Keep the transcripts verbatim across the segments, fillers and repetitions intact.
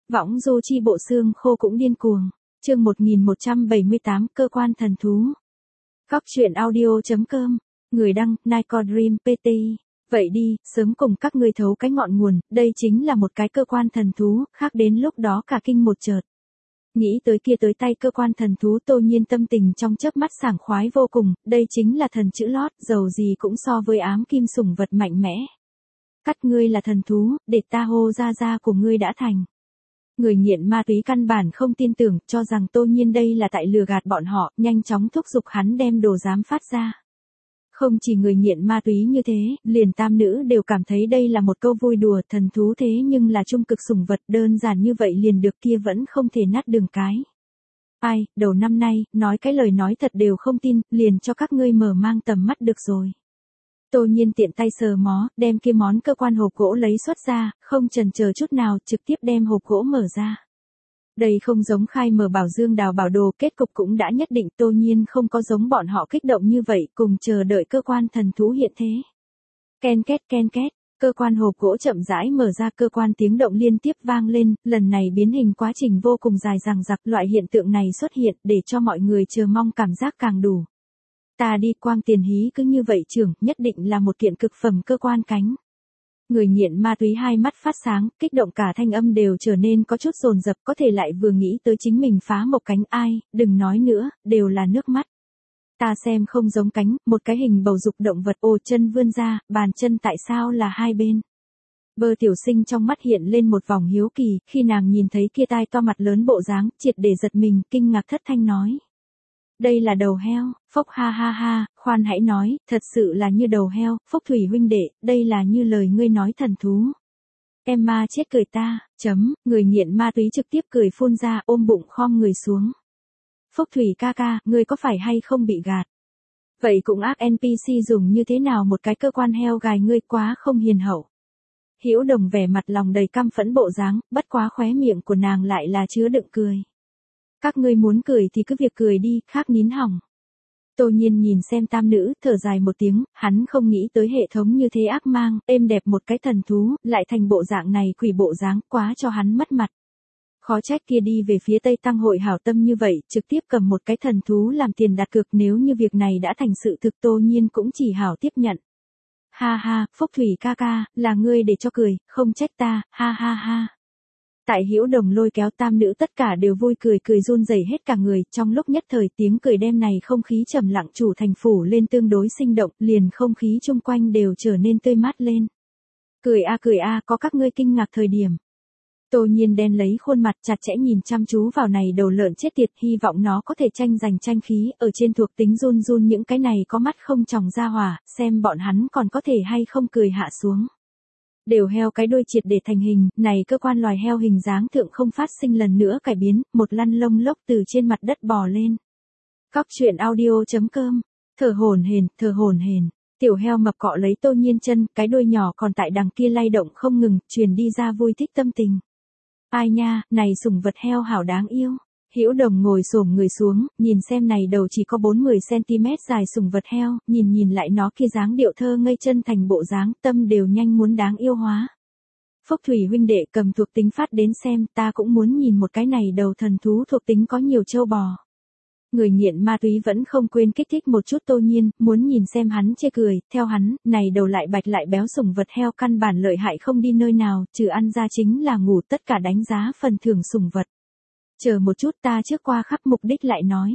Võng du chi bộ xương khô cũng điên cuồng. Chương một nghìn một trăm bảy mươi tám, cơ quan thần thú. Góc truyện audio.com. Người đăng, Nicodream pê tê. Vậy đi, sớm cùng các ngươi thấu cái ngọn nguồn, đây chính là một cái cơ quan thần thú, khác đến lúc đó cả kinh một chợt. Nghĩ tới kia tới tay cơ quan thần thú, Tô Nhiên tâm tình trong chớp mắt sảng khoái vô cùng, đây chính là thần chữ lót, dầu gì cũng so với ám kim sủng vật mạnh mẽ. Cắt ngươi là thần thú, để ta hô ra ra của ngươi đã thành. Người nghiện ma túy căn bản không tin tưởng, cho rằng Tô Nhiên đây là tại lừa gạt bọn họ, nhanh chóng thúc giục hắn đem đồ dám phát ra. Không chỉ người nghiện ma túy như thế, liền tam nữ đều cảm thấy đây là một câu vui đùa, thần thú thế nhưng là trung cực sủng vật, đơn giản như vậy liền được kia vẫn không thể nát đường cái. Ai, đầu năm nay, nói cái lời nói thật đều không tin, liền cho các ngươi mở mang tầm mắt được rồi. Tô Nhiên tiện tay sờ mó, đem kia món cơ quan hộp gỗ lấy xuất ra, không chần chờ chút nào, trực tiếp đem hộp gỗ mở ra. Đây không giống khai mở bảo dương đào bảo đồ, kết cục cũng đã nhất định. Tô Nhiên không có giống bọn họ kích động như vậy, cùng chờ đợi cơ quan thần thú hiện thế. Ken két ken két, cơ quan hộp gỗ chậm rãi mở ra, cơ quan tiếng động liên tiếp vang lên, lần này biến hình quá trình vô cùng dài dằng dặc, loại hiện tượng này xuất hiện để cho mọi người chờ mong cảm giác càng đủ. Ta đi, quang tiền hí cứ như vậy trưởng, nhất định là một kiện cực phẩm cơ quan cánh. Người nghiện ma túy hai mắt phát sáng, kích động cả thanh âm đều trở nên có chút dồn dập, có thể lại vừa nghĩ tới chính mình phá một cánh, ai, đừng nói nữa, đều là nước mắt. Ta xem không giống cánh, một cái hình bầu dục động vật, ồ chân vươn ra, bàn chân tại sao là hai bên. Bơ tiểu sinh trong mắt hiện lên một vòng hiếu kỳ, khi nàng nhìn thấy kia tai to mặt lớn bộ dáng, triệt để giật mình, kinh ngạc thất thanh nói. Đây là đầu heo, phốc ha ha ha, khoan hãy nói, thật sự là như đầu heo, Phúc Thủy huynh đệ, đây là như lời ngươi nói thần thú. Em ma chết cười ta, chấm, người nghiện ma túy trực tiếp cười phun ra, ôm bụng khom người xuống. Phúc Thủy ca ca, ngươi có phải hay không bị gạt? Vậy cũng ác en pê xê dùng như thế nào một cái cơ quan heo gài ngươi, quá không hiền hậu. Hữu Đồng vẻ mặt lòng đầy căm phẫn bộ dáng, bất quá khóe miệng của nàng lại là chứa đựng cười. Các ngươi muốn cười thì cứ việc cười đi, khác nín hỏng. Tô Nhiên nhìn xem tam nữ, thở dài một tiếng, hắn không nghĩ tới hệ thống như thế ác mang, êm đẹp một cái thần thú, lại thành bộ dạng này quỷ bộ dáng, quá cho hắn mất mặt. Khó trách kia đi về phía Tây Tăng hội hảo tâm như vậy, trực tiếp cầm một cái thần thú làm tiền đặt cược, nếu như việc này đã thành sự thực Tô Nhiên cũng chỉ hảo tiếp nhận. Ha ha, Phúc Thủy ca ca, là ngươi để cho cười, không trách ta, ha ha ha. Tại Hữu Đồng lôi kéo tam nữ tất cả đều vui cười cười run rẩy hết cả người, trong lúc nhất thời tiếng cười đem này không khí trầm lặng chủ thành phủ lên tương đối sinh động, liền không khí chung quanh đều trở nên tươi mát lên. Cười a cười a, có các ngươi kinh ngạc thời điểm. Tô Nhiên đen lấy khuôn mặt chặt chẽ nhìn chăm chú vào này đầu lợn chết tiệt, hy vọng nó có thể tranh giành tranh khí, ở trên thuộc tính run run những cái này có mắt không tròng ra hỏa, xem bọn hắn còn có thể hay không cười hạ xuống. Đều heo cái đuôi triệt để thành hình, này cơ quan loài heo hình dáng thượng không phát sinh lần nữa cải biến, một lăn lông lốc từ trên mặt đất bò lên. Góc truyện audio.com. Thở hổn hển, thở hổn hển. Tiểu heo mập cọ lấy Tô Nhiên chân, cái đuôi nhỏ còn tại đằng kia lay động không ngừng, truyền đi ra vui thích tâm tình. Ai nha, này sủng vật heo hảo đáng yêu. Hữu Đồng ngồi xổm người xuống, nhìn xem này đầu chỉ có bốn mươi xăng-ti-mét dài sủng vật heo, nhìn nhìn lại nó kia dáng điệu thơ ngây chân thành bộ dáng, tâm đều nhanh muốn đáng yêu hóa. Phúc Thủy huynh đệ cầm thuộc tính phát đến xem, ta cũng muốn nhìn một cái này đầu thần thú thuộc tính có nhiều châu bò. Người nghiện ma túy vẫn không quên kích thích một chút Tô Nhiên, muốn nhìn xem hắn chê cười, theo hắn, này đầu lại bạch lại béo sủng vật heo căn bản lợi hại không đi nơi nào, trừ ăn ra chính là ngủ, tất cả đánh giá phần thưởng sủng vật. Chờ một chút, ta trước qua khắp mục đích lại nói.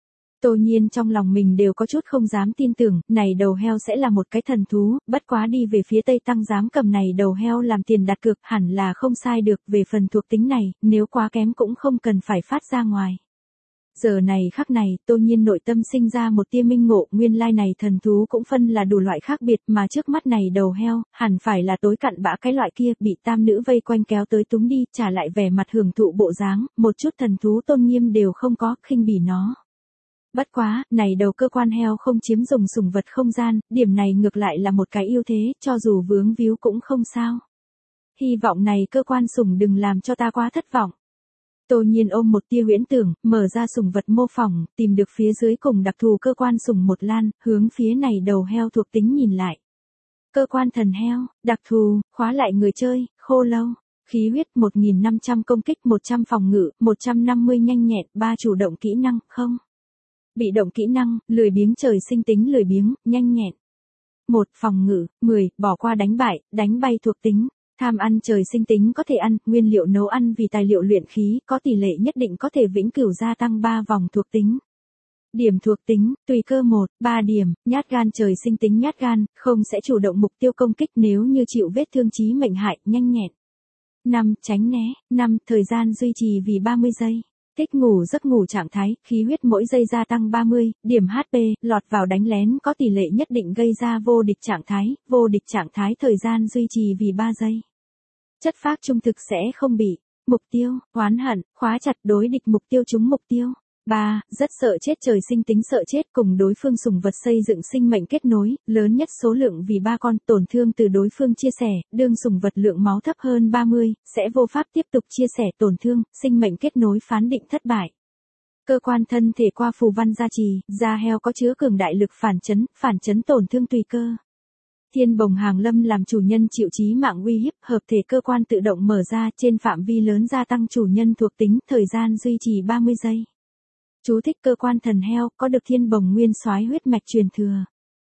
Tô Nhiên trong lòng mình đều có chút không dám tin tưởng, này đầu heo sẽ là một cái thần thú, bất quá đi về phía Tây Tăng dám cầm này đầu heo làm tiền đặt cược, hẳn là không sai được, về phần thuộc tính này, nếu quá kém cũng không cần phải phát ra ngoài. Giờ này khắc này, Tô Nhiên nội tâm sinh ra một tia minh ngộ, nguyên lai này thần thú cũng phân là đủ loại khác biệt, mà trước mắt này đầu heo, hẳn phải là tối cặn bã cái loại kia, bị tam nữ vây quanh kéo tới túm đi, trả lại vẻ mặt hưởng thụ bộ dáng, một chút thần thú tôn nghiêm đều không có, khinh bỉ nó. Bất quá, này đầu cơ quan heo không chiếm dùng sủng vật không gian, điểm này ngược lại là một cái ưu thế, cho dù vướng víu cũng không sao. Hy vọng này cơ quan sủng đừng làm cho ta quá thất vọng. Tô Nhiên ôm một tia huyễn tưởng, mở ra sủng vật mô phỏng, tìm được phía dưới cùng đặc thù cơ quan sủng một lan, hướng phía này đầu heo thuộc tính nhìn lại. Cơ quan thần heo, đặc thù, khóa lại người chơi, khô lâu. Khí huyết một nghìn năm trăm công kích, một trăm phòng ngự, một trăm năm mươi nhanh nhẹn, ba chủ động kỹ năng, không. Bị động kỹ năng, lười biếng trời sinh tính lười biếng, nhanh nhẹn. một Phòng ngự, mười Bỏ qua đánh bại, đánh bay thuộc tính. Tham ăn trời sinh tính có thể ăn, nguyên liệu nấu ăn vì tài liệu luyện khí, có tỷ lệ nhất định có thể vĩnh cửu gia tăng ba vòng thuộc tính. Điểm thuộc tính, tùy cơ một, ba điểm, nhát gan trời sinh tính nhát gan, không sẽ chủ động mục tiêu công kích nếu như chịu vết thương chí mệnh hại, nhanh nhẹn. năm Tránh né, năm Thời gian duy trì vì ba mươi giây. Thích ngủ giấc ngủ trạng thái, khí huyết mỗi giây gia tăng ba mươi, điểm hát pê, lọt vào đánh lén có tỷ lệ nhất định gây ra vô địch trạng thái, vô địch trạng thái thời gian duy trì vì ba giây. Chất phác trung thực sẽ không bị. Mục tiêu, oán hận, khóa chặt đối địch mục tiêu trúng mục tiêu. ba Rất sợ chết trời sinh tính sợ chết cùng đối phương sùng vật xây dựng sinh mệnh kết nối, lớn nhất số lượng vì ba con, tổn thương từ đối phương chia sẻ, đương sùng vật lượng máu thấp hơn ba mươi, sẽ vô pháp tiếp tục chia sẻ tổn thương, sinh mệnh kết nối phán định thất bại. Cơ quan thân thể qua phù văn gia trì, da heo có chứa cường đại lực phản chấn, phản chấn tổn thương tùy cơ. Thiên bồng hàng lâm làm chủ nhân chịu chí mạng uy hiếp, hợp thể cơ quan tự động mở ra trên phạm vi lớn gia tăng chủ nhân thuộc tính, thời gian duy trì ba mươi giây. Chú thích cơ quan thần heo, có được thiên bồng nguyên soái huyết mạch truyền thừa.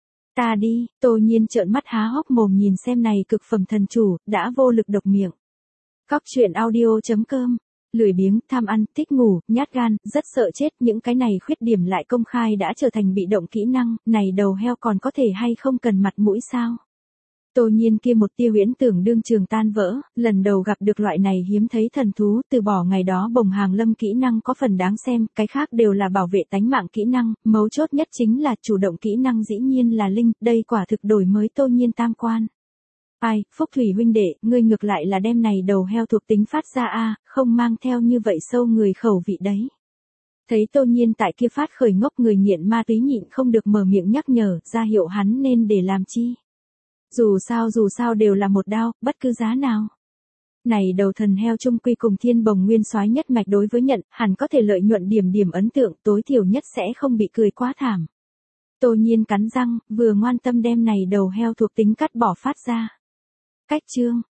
Ta đi, Tô Nhiên trợn mắt há hốc mồm nhìn xem này cực phẩm thần chủ, đã vô lực độc miệng. Cóc truyện audio chấm com. Lười biếng, tham ăn, thích ngủ, nhát gan, rất sợ chết, những cái này khuyết điểm lại công khai đã trở thành bị động kỹ năng, này đầu heo còn có thể hay không cần mặt mũi sao? Tô Nhiên kia một tia huyễn tưởng đương trường tan vỡ, lần đầu gặp được loại này hiếm thấy thần thú, từ bỏ ngày đó bồng hàng lâm kỹ năng có phần đáng xem, cái khác đều là bảo vệ tánh mạng kỹ năng, mấu chốt nhất chính là chủ động kỹ năng dĩ nhiên là linh, đây quả thực đổi mới Tô Nhiên tam quan. Ai, Phúc Thủy huynh đệ, ngươi ngược lại là đem này đầu heo thuộc tính phát ra a, không mang theo như vậy sâu người khẩu vị đấy. Thấy Tô Nhiên tại kia phát khởi ngốc người nghiện ma túy nhịn không được mở miệng nhắc nhở, ra hiệu hắn nên để làm chi. Dù sao dù sao đều là một đao, bất cứ giá nào. Này đầu thần heo trung quy cùng thiên bồng nguyên soái nhất mạch đối với nhận, hẳn có thể lợi nhuận điểm điểm ấn tượng, tối thiểu nhất sẽ không bị cười quá thảm. Tô Nhiên cắn răng, vừa ngoan tâm đem này đầu heo thuộc tính cắt bỏ phát ra. Cách chương,